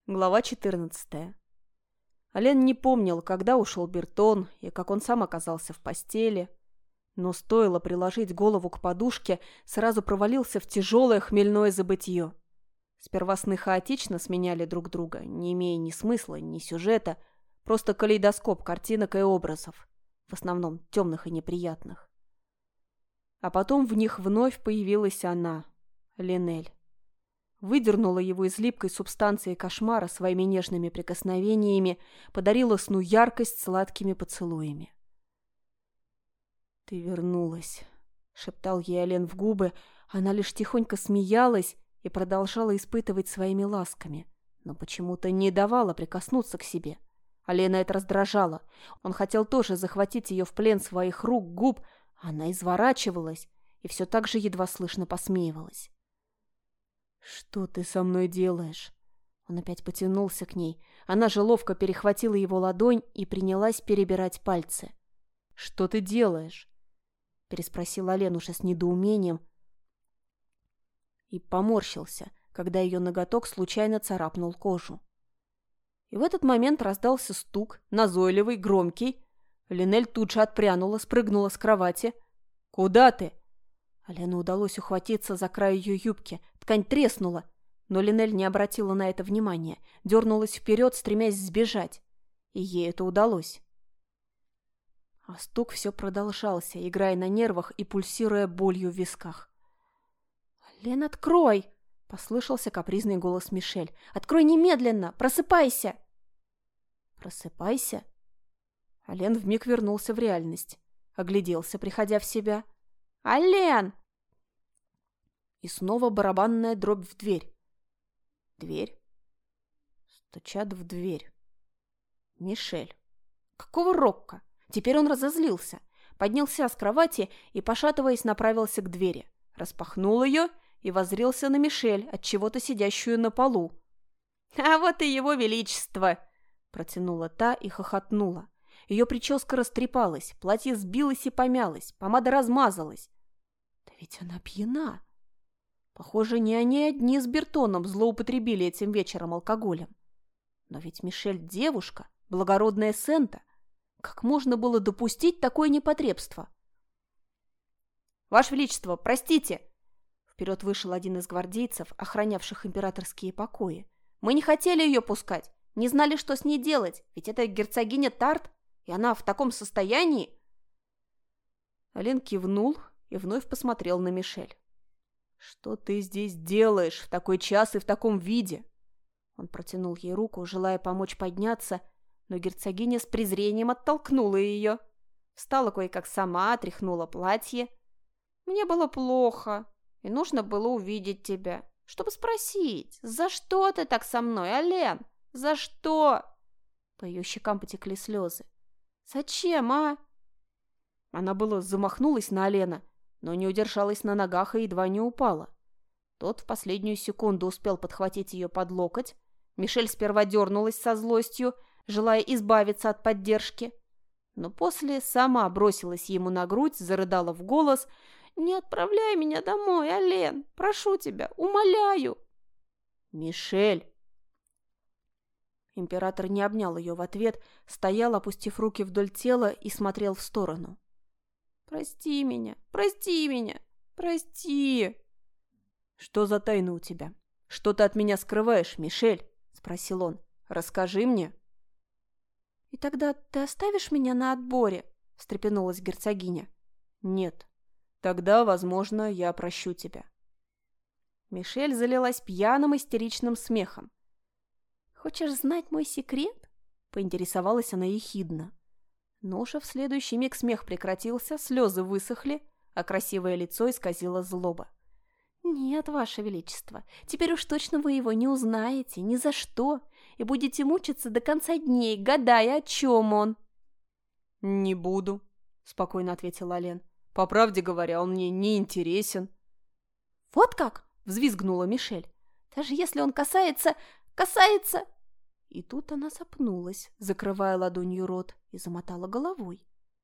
Глава 14. Ален не помнил, когда ушел Бертон и как он сам оказался в постели, но стоило приложить голову к подушке, сразу провалился в тяжелое хмельное забытье. Сперва сны хаотично сменяли друг друга, не имея ни смысла, ни сюжета, просто калейдоскоп картинок и образов, в основном темных и неприятных. А потом в них вновь появилась она, Линель. Выдернула его из липкой субстанции кошмара своими нежными прикосновениями, подарила сну яркость сладкими поцелуями. «Ты вернулась», — шептал ей Ален в губы. Она лишь тихонько смеялась и продолжала испытывать своими ласками, но почему-то не давала прикоснуться к себе. Алена это раздражало. Он хотел тоже захватить ее в плен своих рук, губ. Она изворачивалась и все так же едва слышно посмеивалась. «Что ты со мной делаешь?» Он опять потянулся к ней. Она же ловко перехватила его ладонь и принялась перебирать пальцы. «Что ты делаешь?» переспросил Ален уже с недоумением и поморщился, когда ее ноготок случайно царапнул кожу. И в этот момент раздался стук, назойливый, громкий. Линель тут же отпрянула, спрыгнула с кровати. «Куда ты?» Алену удалось ухватиться за край ее юбки. Ткань треснула, но Линель не обратила на это внимания, дернулась вперед, стремясь сбежать. И ей это удалось. А стук все продолжался, играя на нервах и пульсируя болью в висках. «Лен, открой!» — послышался капризный голос Мишель. «Открой немедленно! Просыпайся!» «Просыпайся?» Ален вмиг вернулся в реальность. Огляделся, приходя в себя. «Ален!» И снова барабанная дробь в дверь. Дверь. Стучат в дверь. Мишель. Какого рокка? Теперь он разозлился. Поднялся с кровати и, пошатываясь, направился к двери. Распахнул ее и воззрелся на Мишель, отчего-то сидящую на полу. «А вот и его величество!» Протянула та и хохотнула. Ее прическа растрепалась, платье сбилось и помялось, помада размазалась. Да ведь она пьяна. Похоже, не они одни с Бертоном злоупотребили этим вечером алкоголем. Но ведь Мишель девушка, благородная Сента. Как можно было допустить такое непотребство? «Ваше Величество, простите!» Вперед вышел один из гвардейцев, охранявших императорские покои. «Мы не хотели ее пускать, не знали, что с ней делать, ведь это герцогиня Тарт, и она в таком состоянии!» Ален кивнул и вновь посмотрел на Мишель. «Что ты здесь делаешь в такой час и в таком виде?» Он протянул ей руку, желая помочь подняться, но герцогиня с презрением оттолкнула ее. Встала кое-как сама, отряхнула платье. «Мне было плохо, и нужно было увидеть тебя, чтобы спросить, за что ты так со мной, Ален? За что?» По ее щекам потекли слезы. «Зачем, а?» Она было замахнулась на Алена, но не удержалась на ногах и едва не упала. Тот в последнюю секунду успел подхватить ее под локоть. Мишель сперва дернулась со злостью, желая избавиться от поддержки, но после сама бросилась ему на грудь, зарыдала в голос: «Не отправляй меня домой, Ален! Прошу тебя, умоляю!» «Мишель!» Император не обнял ее в ответ, стоял, опустив руки вдоль тела, и смотрел в сторону. «Прости меня, прости меня, прости!» «Что за тайна у тебя? Что ты от меня скрываешь, Мишель?» — спросил он. «Расскажи мне». «И тогда ты оставишь меня на отборе?» — встрепенулась герцогиня. «Нет. Тогда, возможно, я прощу тебя». Мишель залилась пьяным истеричным смехом. «Хочешь знать мой секрет?» — поинтересовалась она ехидно. Но уже в следующий миг смех прекратился, слезы высохли, а красивое лицо исказило злоба. «Нет, Ваше Величество, теперь уж точно вы его не узнаете, ни за что, и будете мучиться до конца дней, гадая, о чем он». «Не буду», — спокойно ответил Ален. «По правде говоря, он мне не интересен». «Вот как?» — взвизгнула Мишель. «Даже если он касается... И тут она запнулась, закрывая ладонью рот, и замотала головой.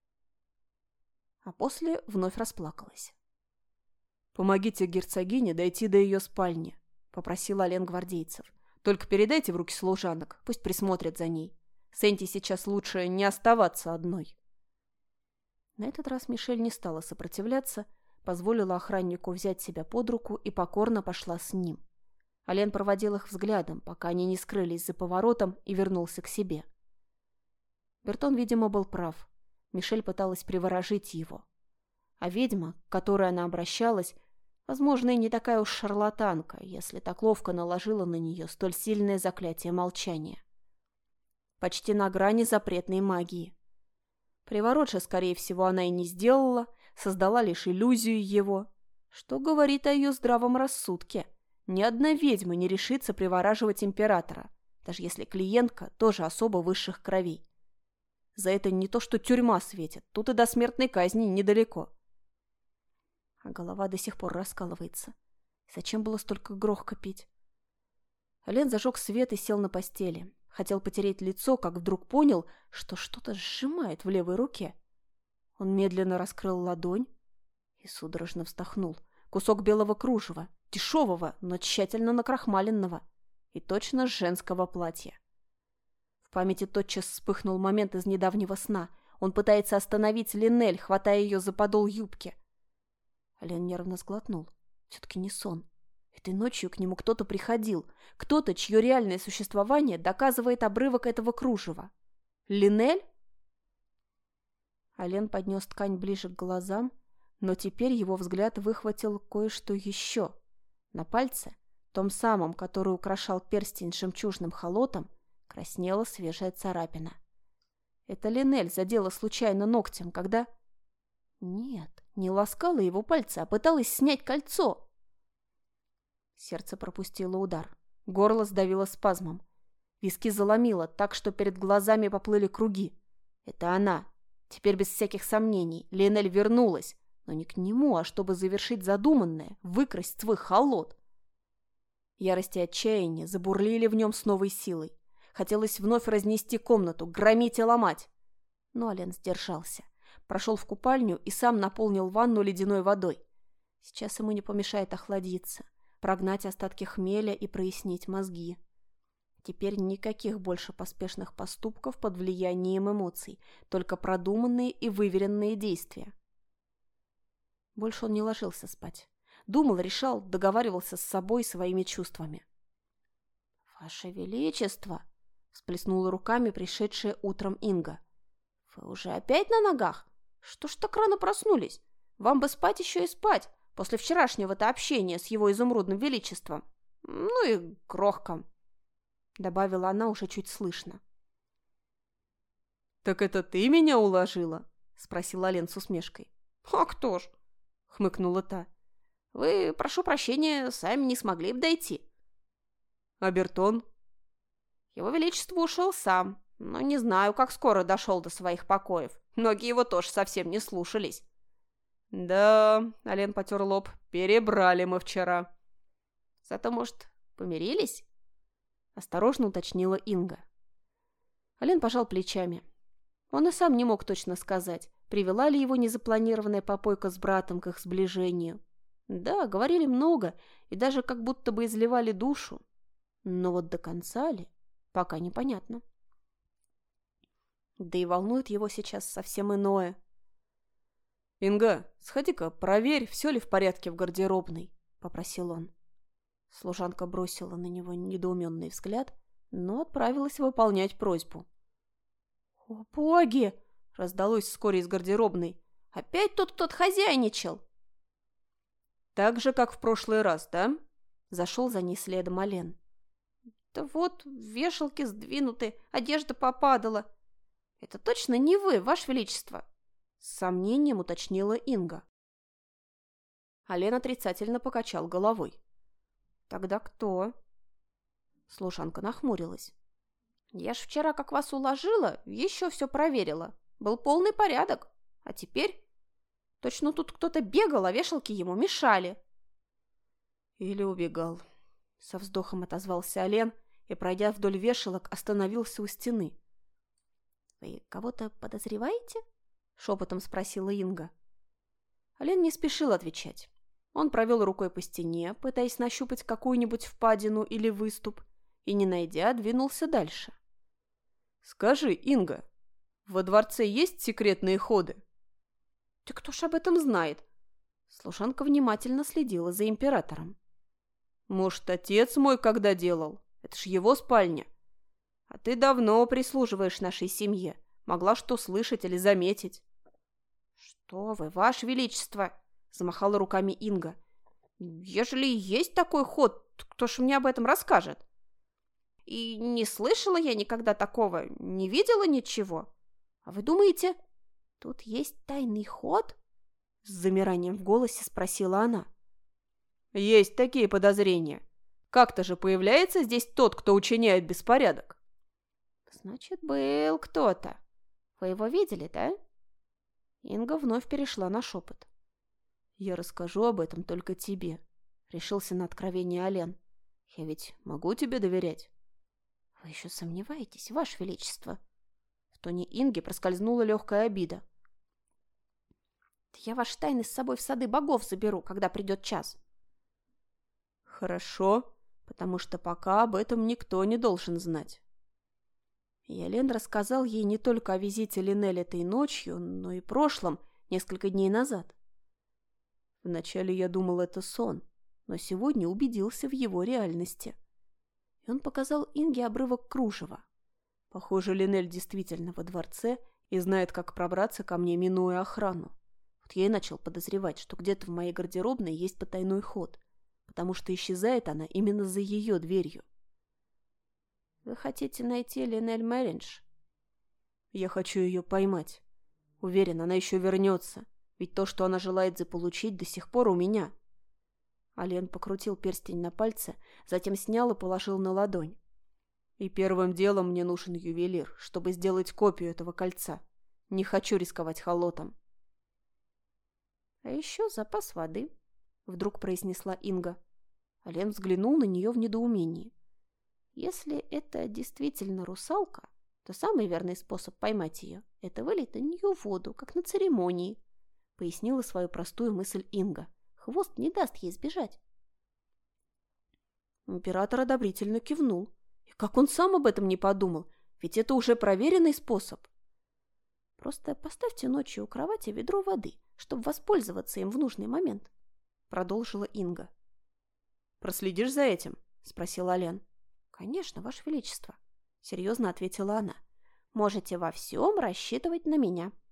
А после вновь расплакалась. «Помогите герцогине дойти до ее спальни», — попросил Ален гвардейцев. Только передайте в руки служанок, пусть присмотрят за ней. Сэнти сейчас лучше не оставаться одной». На этот раз Мишель не стала сопротивляться, позволила охраннику взять себя под руку и покорно пошла с ним. Ален проводил их взглядом, пока они не скрылись за поворотом, и вернулся к себе. Бертон, видимо, был прав. Мишель пыталась приворожить его. А ведьма, к которой она обращалась, возможно, и не такая уж шарлатанка, если так ловко наложила на нее столь сильное заклятие молчания. Почти на грани запретной магии. Приворот же, скорее всего, она и не сделала, создала лишь иллюзию его, что говорит о ее здравом рассудке. Ни одна ведьма не решится привораживать императора, даже если клиентка тоже особо высших кровей. За это не то что тюрьма светит, тут и до смертной казни недалеко. А голова до сих пор раскалывается. Зачем было столько грохка пить? Ален зажег свет и сел на постели. Хотел потереть лицо, как вдруг понял, что что-то сжимает в левой руке. Он медленно раскрыл ладонь и судорожно вздохнул. Кусок белого кружева, дешевого, но тщательно накрахмаленного, и точно женского платья. В памяти тотчас вспыхнул момент из недавнего сна. Он пытается остановить Линель, хватая ее за подол юбки. Ален нервно сглотнул. Все-таки не сон. Этой ночью к нему кто-то приходил. Кто-то, чье реальное существование доказывает обрывок этого кружева. Линель? Ален поднес ткань ближе к глазам, но теперь его взгляд выхватил кое-что еще. На пальце, том самом, который украшал перстень с жемчужным холотом, краснела свежая царапина. Это Линель задела случайно ногтем, когда... Нет, не ласкала его пальцы, а пыталась снять кольцо. Сердце пропустило удар. Горло сдавило спазмом. Виски заломило так, что перед глазами поплыли круги. Это она. Теперь без всяких сомнений. Линель вернулась. Но не к нему, а чтобы завершить задуманное, выкрасть свой холод. Ярость и отчаяние забурлили в нем с новой силой. Хотелось вновь разнести комнату, громить и ломать. Но Ален сдержался. Прошел в купальню и сам наполнил ванну ледяной водой. Сейчас ему не помешает охладиться, прогнать остатки хмеля и прояснить мозги. Теперь никаких больше поспешных поступков под влиянием эмоций, только продуманные и выверенные действия. Больше он не ложился спать. Думал, решал, договаривался с собой, своими чувствами. «Ваше Величество!» — всплеснула руками пришедшая утром Инга. «Вы уже опять на ногах? Что ж так рано проснулись? Вам бы спать еще и спать, после вчерашнего-то общения с его изумрудным величеством. Ну и крохком!» — добавила она уже чуть слышно. «Так это ты меня уложила?» — спросила Ален с усмешкой. «А кто ж?» — хмыкнула та. «Вы, прошу прощения, сами не смогли бы дойти». «А Бертон?» «Его величество ушел сам, но не знаю, как скоро дошел до своих покоев. Ноги его тоже совсем не слушались». «Да», — Ален потер лоб, — «перебрали мы вчера». «Зато, может, помирились?» — осторожно уточнила Инга. Ален пожал плечами. Он и сам не мог точно сказать, привела ли его незапланированная попойка с братом к их сближению. Да, говорили много и даже как будто бы изливали душу. Но вот до конца ли, пока непонятно. Да и волнует его сейчас совсем иное. «Инга, сходи-ка, проверь, все ли в порядке в гардеробной», — попросил он. Служанка бросила на него недоуменный взгляд, но отправилась выполнять просьбу. «О, боги!» — раздалось вскоре из гардеробной. «Опять тут кто-то хозяйничал!» «Так же, как в прошлый раз, да?» — зашел за ней следом Ален. «Да вот, вешалки сдвинуты, одежда попадала. Это точно не вы, ваше величество?» — с сомнением уточнила Инга. Ален отрицательно покачал головой. «Тогда кто?» Служанка нахмурилась. «Я ж вчера, как вас уложила, еще все проверила. Был полный порядок. А теперь? Точно тут кто-то бегал, а вешалки ему мешали». «Или убегал», — со вздохом отозвался Ален и, пройдя вдоль вешалок, остановился у стены. «Вы кого-то подозреваете?» — шепотом спросила Инга. Ален не спешил отвечать. Он провел рукой по стене, пытаясь нащупать какую-нибудь впадину или выступ, и, не найдя, двинулся дальше. «Скажи, Инга, во дворце есть секретные ходы?» «Ты кто ж об этом знает?» Служанка внимательно следила за императором. «Может, отец мой когда делал? Это ж его спальня. А ты давно прислуживаешь нашей семье. Могла что слышать или заметить». «Что вы, ваше величество!» — замахала руками Инга. «Ежели есть такой ход, кто ж мне об этом расскажет? И не слышала я никогда такого, не видела ничего. А вы думаете, тут есть тайный ход?» С замиранием в голосе спросила она. «Есть такие подозрения. Как-то же появляется здесь тот, кто учиняет беспорядок». «Значит, был кто-то. Вы его видели, да?» Инга вновь перешла на шепот. «Я расскажу об этом только тебе», — решился на откровение Ален. «Я ведь могу тебе доверять». «Вы еще сомневаетесь, ваше величество?» В тоне Инги проскользнула легкая обида. «Я ваши тайны с собой в сады богов заберу, когда придет час». «Хорошо, потому что пока об этом никто не должен знать». И Ален рассказал ей не только о визите Линель этой ночью, но и прошлом, несколько дней назад. Вначале я думал, это сон, но сегодня убедился в его реальности. И он показал Инге обрывок кружева. Похоже, Линель действительно во дворце и знает, как пробраться ко мне, минуя охрану. Вот я и начал подозревать, что где-то в моей гардеробной есть потайной ход, потому что исчезает она именно за ее дверью. «Вы хотите найти Линель Мэринж?» «Я хочу ее поймать. Уверен, она еще вернется, ведь то, что она желает заполучить, до сих пор у меня». Ален покрутил перстень на пальце, затем снял и положил на ладонь. «И первым делом мне нужен ювелир, чтобы сделать копию этого кольца. Не хочу рисковать холотом». «А еще запас воды», — вдруг произнесла Инга. Ален взглянул на нее в недоумении. «Если это действительно русалка, то самый верный способ поймать ее — это вылить на нее воду, как на церемонии», — пояснила свою простую мысль Инга. «Хвост не даст ей сбежать». Император одобрительно кивнул. И как он сам об этом не подумал? Ведь это уже проверенный способ. «Просто поставьте ночью у кровати ведро воды, чтобы воспользоваться им в нужный момент», — продолжила Инга. «Проследишь за этим?» — спросил Ален. «Конечно, ваше величество», — серьезно ответила она. «Можете во всем рассчитывать на меня».